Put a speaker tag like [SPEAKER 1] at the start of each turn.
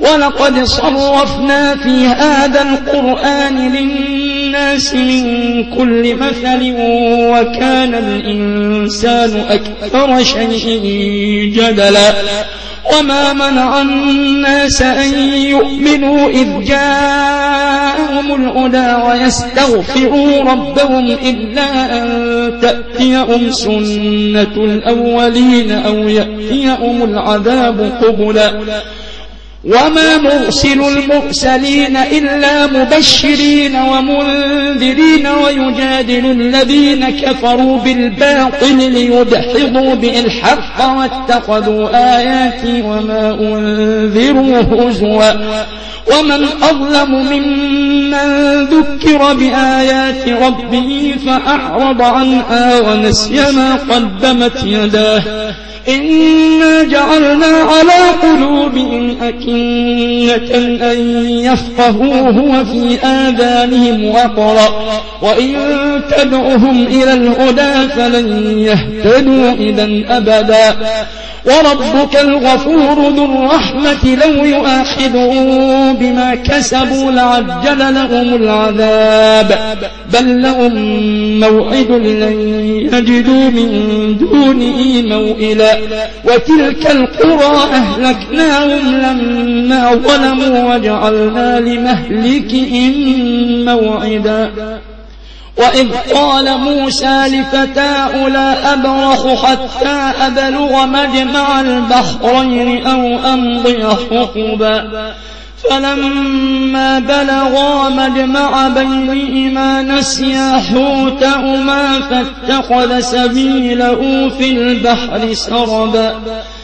[SPEAKER 1] ولقد صرفنا في هذا القرآن للناس من كل مثل وكان الإنسان أكثر شيء جدلا وما منع الناس أن يؤمنوا إذ جاءهم الهدى ويستغفروا ربهم إلا أن تأتيهم سنة الأولين أو يأتيهم العذاب قبلا وما نرسل المرسلين إلا مبشرين ومنذرين ويجادل الذين كفروا بالباطل ليدحضوا به الحق واتخذوا آياتي وما أنذروا هزوا ومن أظلم ممن ذكر بآيات ربه فأعرض عنها ونسي ما قدمت يداه إنا جعلنا على قلوبهم أكنة أن يفقهوه وفي آذانهم وقرا وإن تدعهم إلى الهدى فلن يهتدوا إذا أبدا وربك الغفور ذو الرحمة لو يؤاخذهم بما كسبوا لعجل لهم العذاب بل لهم موعد لن يجدوا من دونه موئلا وتلك القرى أهلكناهم لما ظلموا وجعلنا لمهلكهم موعدا وإذ قال موسى لفتاه لا أبرح حتى أبلغ مجمع البحرين أو أمضي حقبا فلما بلغا مجمع بينهما نسيا حوتهما فاتخذ سبيله في البحر سربا